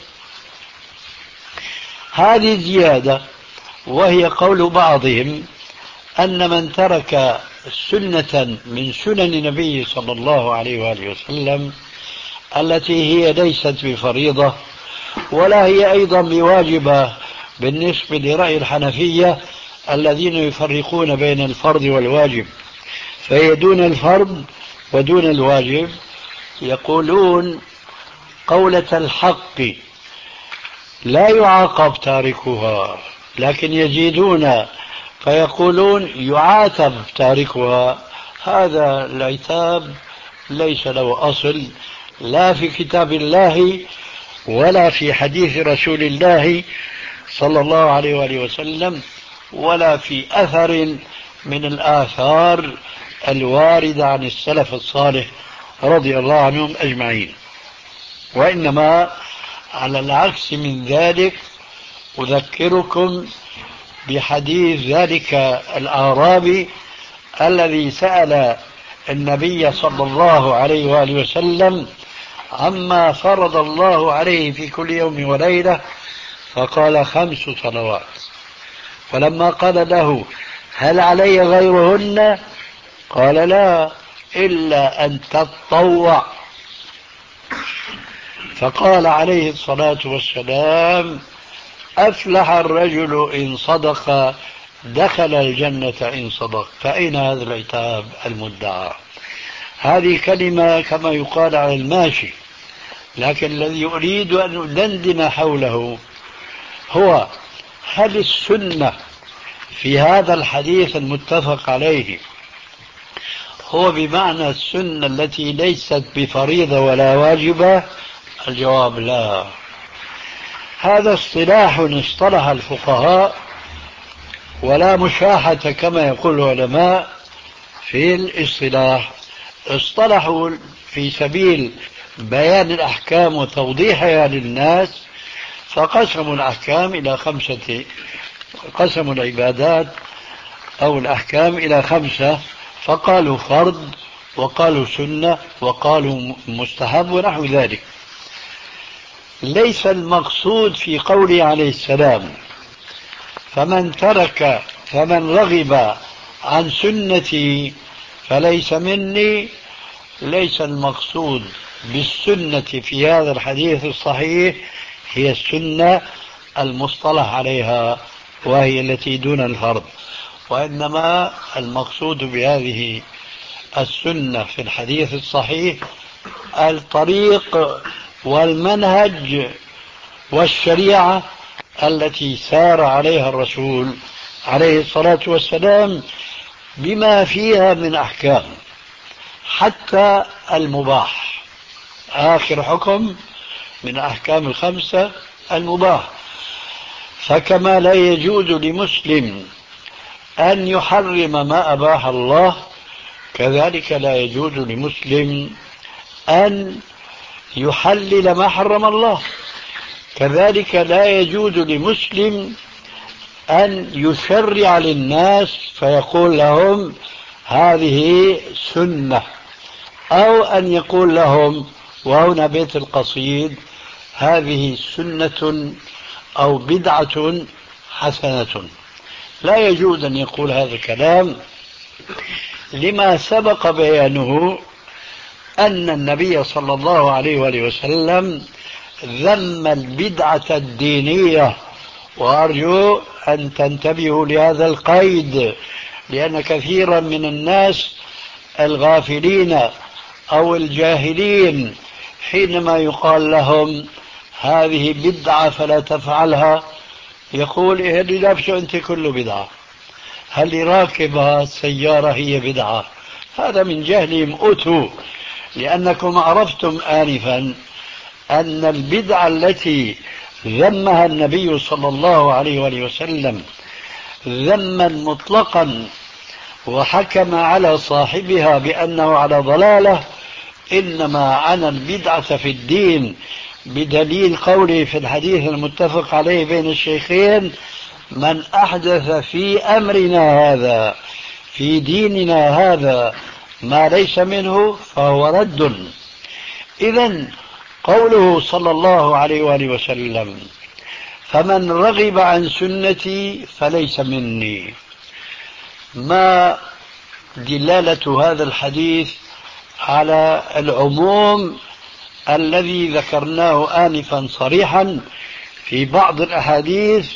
S3: هذه زيادة، وهي قول بعضهم أن من ترك سنة من سنن النبي صلى الله عليه وآله وسلم التي هي ليست بفريضة ولا هي أيضا بواجبة بالنسبة لرأي الحنفية الذين يفرقون بين الفرض والواجب، فهي دون الفرض ودون الواجب، يقولون قولة الحق لا يعاقب تاركها، لكن يزيدون فيقولون يعاتب تاركها. هذا العتاب ليس له أصل لا في كتاب الله ولا في حديث رسول الله صلى الله عليه وآله وسلم ولا في أثر من الآثار الواردة عن السلف الصالح رضي الله عنهم أجمعين. وإنما على العكس من ذلك أذكركم بحديث ذلك الأعرابي الذي سأل النبي صلى الله عليه وآله وسلم عما فرض الله عليه في كل يوم وليلة، فقال خمس صلوات. فلما قال له هل علي غيرهن؟ قال لا، إلا أن تتطوع. فقال عليه الصلاة والسلام أفلح الرجل إن صدق، دخل الجنة إن صدق. فأين هذا العتاب المدعى؟ هذه كلمة كما يقال على الماشي، لكن الذي أريد أن أدندن حوله هو هل السنة في هذا الحديث المتفق عليه هو بمعنى السنة التي ليست بفريضة ولا واجبة؟ الجواب لا. هذا اصطلاح اصطلح الفقهاء ولا مشاحة كما يقول العلماء في الاصطلاح، اصطلحوا في سبيل بيان الأحكام وتوضيحها للناس، فقسموا الأحكام إلى خمسة، قسموا العبادات أو الأحكام إلى خمسة، فقالوا فرض وقالوا سنة وقالوا مستحب ونحو ذلك. ليس المقصود في قوله عليه السلام فمن ترك فمن رغب عن سنتي فليس مني، ليس المقصود بالسنة في هذا الحديث الصحيح هي السنة المصطلح عليها وهي التي دون الفرض، وإنما المقصود بهذه السنة في الحديث الصحيح الطريق والمنهج والشريعة التي سار عليها الرسول عليه الصلاة والسلام بما فيها من أحكام، حتى المباح. آخر حكم من أحكام الخمسة المباح. فكما لا يجوز لمسلم أن يحرم ما أباح الله، كذلك لا يجوز لمسلم أن يحلل ما حرم الله، كذلك لا يجوز لمسلم أن يشرع للناس فيقول لهم هذه سنة، أو أن يقول لهم وهنا بيت القصيد هذه سنة أو بدعة حسنة. لا يجوز أن يقول هذا الكلام، لما سبق بيانه أن النبي صلى الله عليه وآله وسلم ذم البدعة الدينية. وأرجو أن تنتبهوا لهذا القيد، لأن كثيرا من الناس الغافلين أو الجاهلين حينما يقال لهم هذه بدعة فلا تفعلها يقول إيه اللي لابسه أنت كله بدعة، هل راكبها السيارة هي بدعة؟ هذا من جهلهم أتوا، لأنكم عرفتم آنفا أن البدعة التي ذمها النبي صلى الله عليه وآله وسلم ذما مطلقا وحكم على صاحبها بأنه على ضلالة، إنما عن البدعة في الدين بدليل قوله في الحديث المتفق عليه بين الشيخين من أحدث في أمرنا هذا في ديننا هذا ما ليس منه فهو رد. إذن قوله صلى الله عليه وآله وسلم فمن رغب عن سنتي فليس مني، ما دلالة هذا الحديث على العموم الذي ذكرناه آنفا صريحا في بعض الأحاديث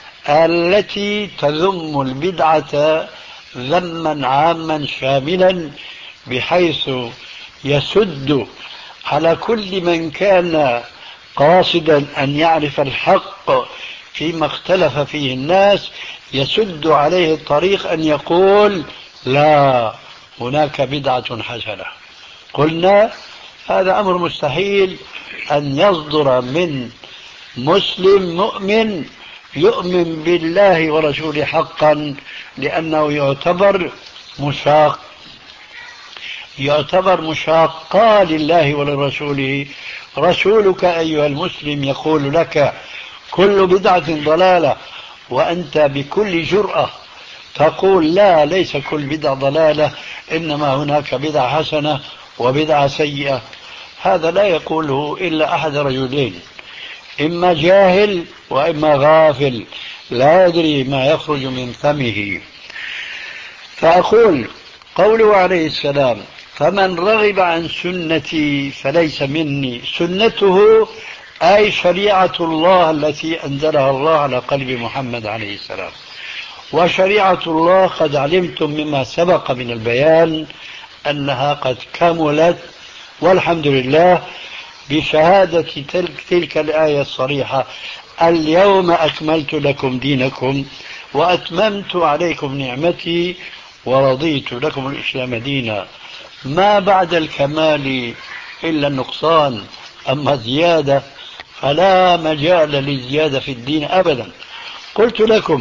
S3: التي تذم البدعة ذما عاما شاملا، بحيث يسد على كل من كان قاصدا أن يعرف الحق فيما اختلف فيه الناس، يسد عليه الطريق أن يقول لا هناك بدعة حسنة. قلنا هذا أمر مستحيل أن يصدر من مسلم مؤمن يؤمن بالله ورسوله حقا، لأنه يعتبر مشاق يعتبر مشاقا لله ولرسوله. رسولك أيها المسلم يقول لك كل بدعة ضلالة، وأنت بكل جرأة تقول لا، ليس كل بدعة ضلالة، إنما هناك بدعة حسنة وبدعة سيئة. هذا لا يقوله إلا أحد رجلين، إما جاهل وإما غافل لا يدري ما يخرج من فمه. فأقول قوله عليه السلام فمن رغب عن سنتي فليس مني، سنته أي شريعة الله التي أنزلها الله على قلب محمد عليه السلام. وشريعة الله قد علمتم مما سبق من البيان أنها قد كملت والحمد لله بشهادة تلك, تلك الآية الصريحة اليوم أكملت لكم دينكم وأتممت عليكم نعمتي ورضيت لكم الإسلام دينا. ما بعد الكمال إلا النقصان، أما زيادة فلا مجال للزيادة في الدين أبدا. قلت لكم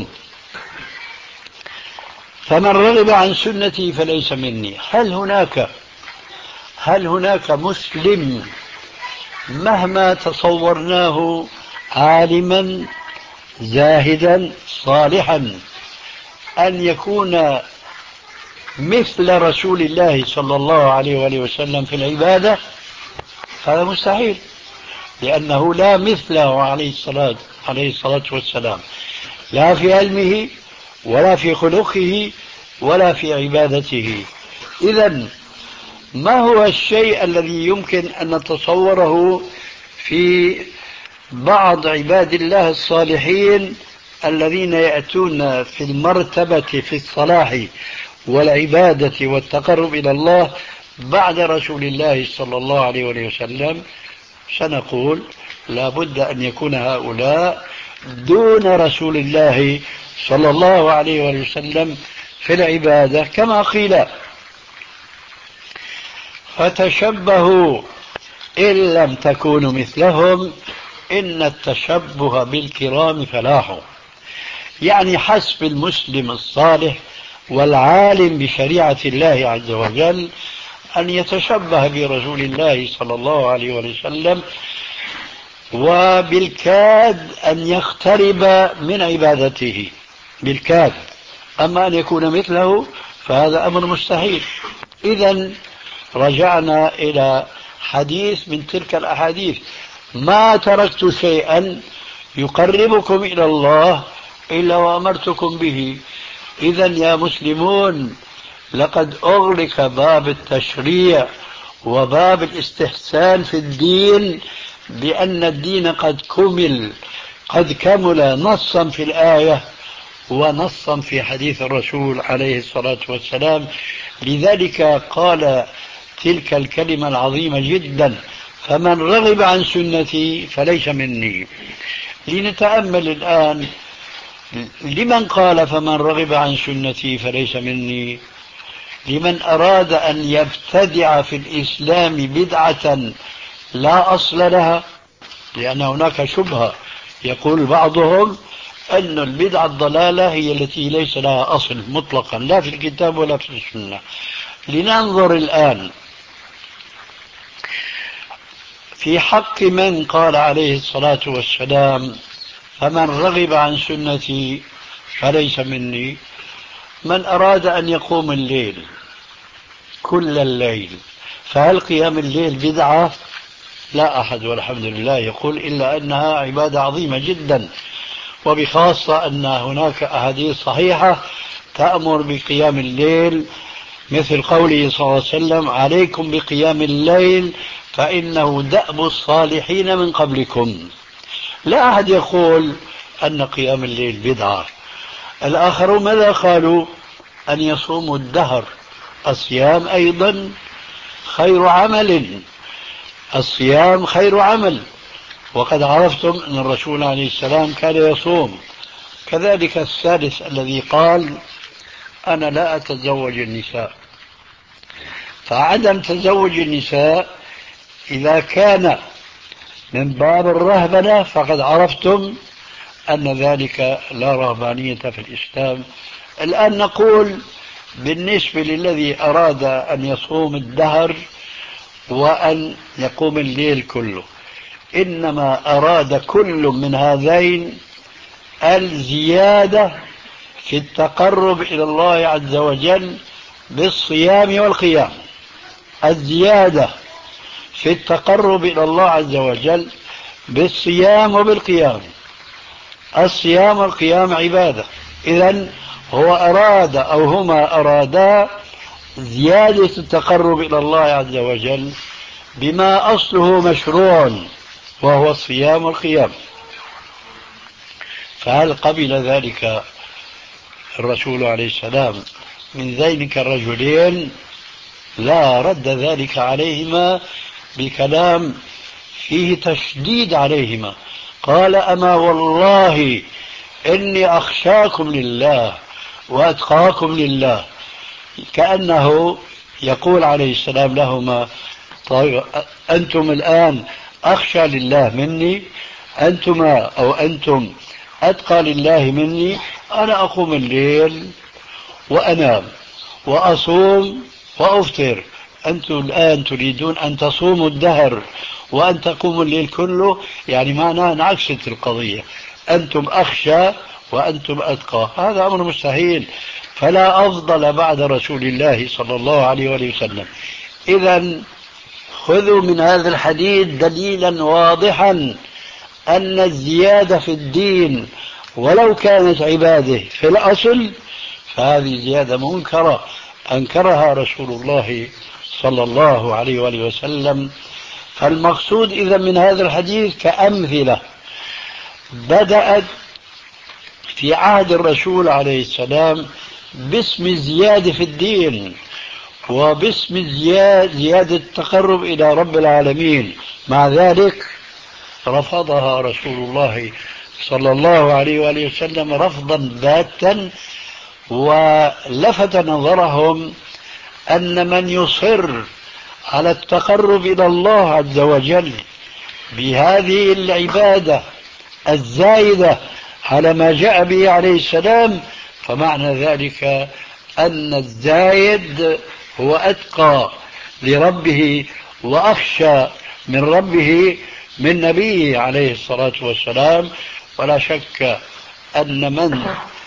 S3: فمن رغب عن سنتي فليس مني. هل هناك هل هناك مسلم مهما تصورناه عالما زاهدا صالحا أن يكون مثل رسول الله صلى الله عليه وآله وسلم في العبادة؟ هذا مستحيل، لأنه لا مثله عليه الصلاة عليه الصلاة والسلام، لا في علمه ولا في خلقه ولا في عبادته. إذن ما هو الشيء الذي يمكن أن نتصوره في بعض عباد الله الصالحين الذين يأتون في المرتبة في الصلاح والعبادة والتقرب إلى الله بعد رسول الله صلى الله عليه وسلم؟ سنقول لا بد أن يكون هؤلاء دون رسول الله صلى الله عليه وسلم في العبادة، كما قيل فتشبهوا إن لم تكونوا مثلهم إن التشبه بالكرام فلاح. يعني حسب المسلم الصالح والعالم بشريعة الله عز وجل أن يتشبه برسول الله صلى الله عليه وسلم، وبالكاد أن يقترب من عبادته بالكاد. أما أن يكون مثله فهذا أمر مستحيل. إذن رجعنا إلى حديث من تلك الأحاديث: ما تركت شيئا يقربكم إلى الله إلا وأمرتكم به. إذن يا مسلمون لقد أغلق باب التشريع وباب الاستحسان في الدين بأن الدين قد كمل، قد كمل نصا في الآية ونصا في حديث الرسول عليه الصلاة والسلام. لذلك قال تلك الكلمة العظيمة جدا: فمن رغب عن سنتي فليس مني. لنتأمل الآن لمن قال فمن رغب عن سنتي فليس مني. لمن أراد أن يبتدع في الإسلام بدعة لا أصل لها، لأن هناك شبهة يقول بعضهم أن البدعة الضلالة هي التي ليس لها أصل مطلقا لا في الكتاب ولا في السنة. لننظر الآن في حق من قال عليه الصلاة والسلام فمن رغب عن سنتي فليس مني. من أراد أن يقوم الليل كل الليل، فهل قيام الليل بدعة؟ لا أحد والحمد لله يقول إلا أنها عبادة عظيمة جدا، وبخاصة أن هناك أحاديث صحيحة تأمر بقيام الليل، مثل قوله صلى الله عليه وسلم: عليكم بقيام الليل فإنه دأب الصالحين من قبلكم. لا أحد يقول أن قيام الليل بدعة. الآخرون ماذا قالوا؟ أن يصوموا الدهر. الصيام أيضا خير عمل، الصيام خير عمل، وقد عرفتم أن الرسول عليه السلام كان يصوم. كذلك الثالث الذي قال: أنا لا أتزوج النساء. فعدم تزوج النساء إذا كان من باب الرهبنة فقد عرفتم أن ذلك لا رهبانية في الإسلام. الآن نقول بالنسبة للذي أراد أن يصوم الدهر وأن يقوم الليل كله، إنما أراد كل من هذين الزيادة في التقرب إلى الله عز وجل بالصيام والقيام. الزيادة في التقرب إلى الله عز وجل بالصيام وبالقيام. الصيام والقيام عبادة، إذن هو أراد أو هما أرادا زيادة التقرب إلى الله عز وجل بما أصله مشروع وهو الصيام والقيام. فهل قبل ذلك الرسول عليه السلام من ذلك الرجلين؟ لا، رد ذلك عليهما بكلام فيه تشديد عليهما. قال: أما والله إني أخشاكم لله وأتقاكم لله. كأنه يقول عليه السلام لهما: طيب أنتم الآن أخشى لله مني، أنتما أو أنتم أتقى لله مني. أنا أقوم الليل وأنام وأصوم وأفطر، أنتم الآن تريدون أن تصوموا الدهر وأن تقوموا الليل كله، يعني معناه انعكست القضية، أنتم أخشى وأنتم أتقى. هذا أمر مستحيل، فلا أفضل بعد رسول الله صلى الله عليه وآله وسلم. إذن خذوا من هذا الحديث دليلا واضحا أن الزيادة في الدين ولو كانت عبادة في الأصل فهذه زيادة منكرة أنكرها رسول الله صلى الله عليه وآله وسلم. فالمقصود إذا من هذا الحديث كأمثلة بدأت في عهد الرسول عليه السلام باسم الزيادة في الدين وباسم زيادة التقرب إلى رب العالمين، مع ذلك رفضها رسول الله صلى الله عليه وآله وسلم رفضا باتا، ولفت نظرهم أن من يصر على التقرب إلى الله عز وجل بهذه العبادة الزايدة على ما جاء به عليه السلام فمعنى ذلك أن الزايد هو أتقى لربه وأخشى من ربه من نبيه عليه الصلاة والسلام. ولا شك أن من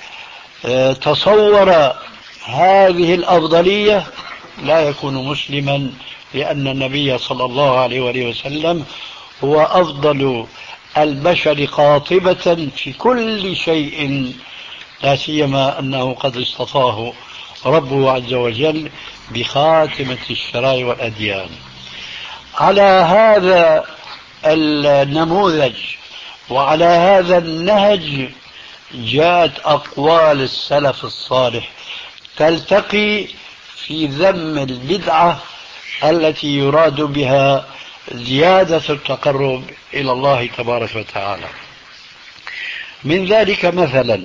S3: تصور هذه الأفضلية لا يكون مسلما، لأن النبي صلى الله عليه وآله وسلم هو أفضل البشر قاطبة في كل شيء، لا سيما أنه قد اصطفاه ربه عز وجل بخاتمة الشرائع والأديان. على هذا النموذج وعلى هذا النهج جاءت أقوال السلف الصالح تلتقي في ذم البدعة التي يراد بها زيادة التقرب إلى الله تبارك وتعالى. من ذلك مثلا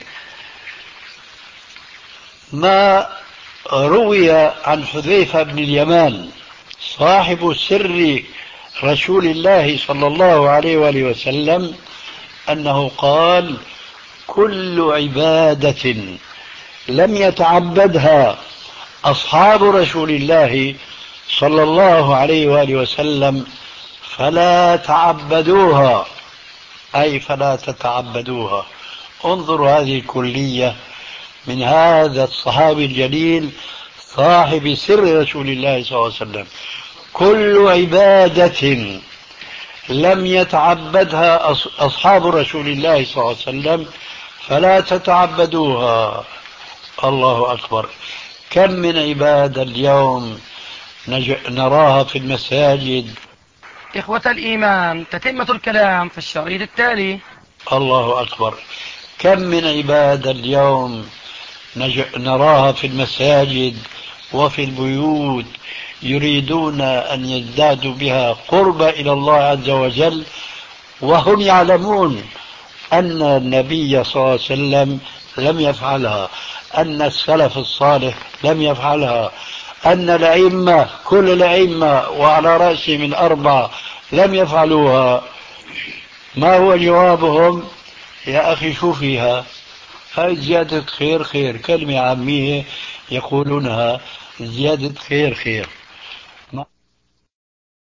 S3: ما روي عن حذيفة بن اليمان صاحب سر رسول الله صلى الله عليه وآله وسلم أنه قال: كل عبادة لم يتعبدها أصحاب رسول الله صلى الله عليه وآله وسلم فلا تعبدوها، أي فلا تتعبدوها. انظروا هذه الكلية من هذا الصحابي الجليل صاحب سر رسول الله صلى الله عليه وسلم: كل عبادة لم يتعبدها أصحاب رسول الله صلى الله عليه وسلم فلا تتعبدوها. الله أكبر! كم من عبادة اليوم نراها في المساجد.
S2: إخوة الإيمان، تتمة الكلام في الشريط التالي.
S3: الله أكبر! كم من عبادة اليوم نراها في المساجد وفي البيوت يريدون أن يزدادوا بها قربا إلى الله عز وجل وهم يعلمون أن النبي صلى الله عليه وسلم لم يفعلها، أن السلف الصالح لم يفعلها، أن الأئمة كل الأئمة وعلى رأسهم من أربعة لم يفعلوها. ما هو جوابهم؟ يا أخي شو فيها؟ هاي زيادة خير خير، كلمة عامية يقولونها: زيادة خير خير.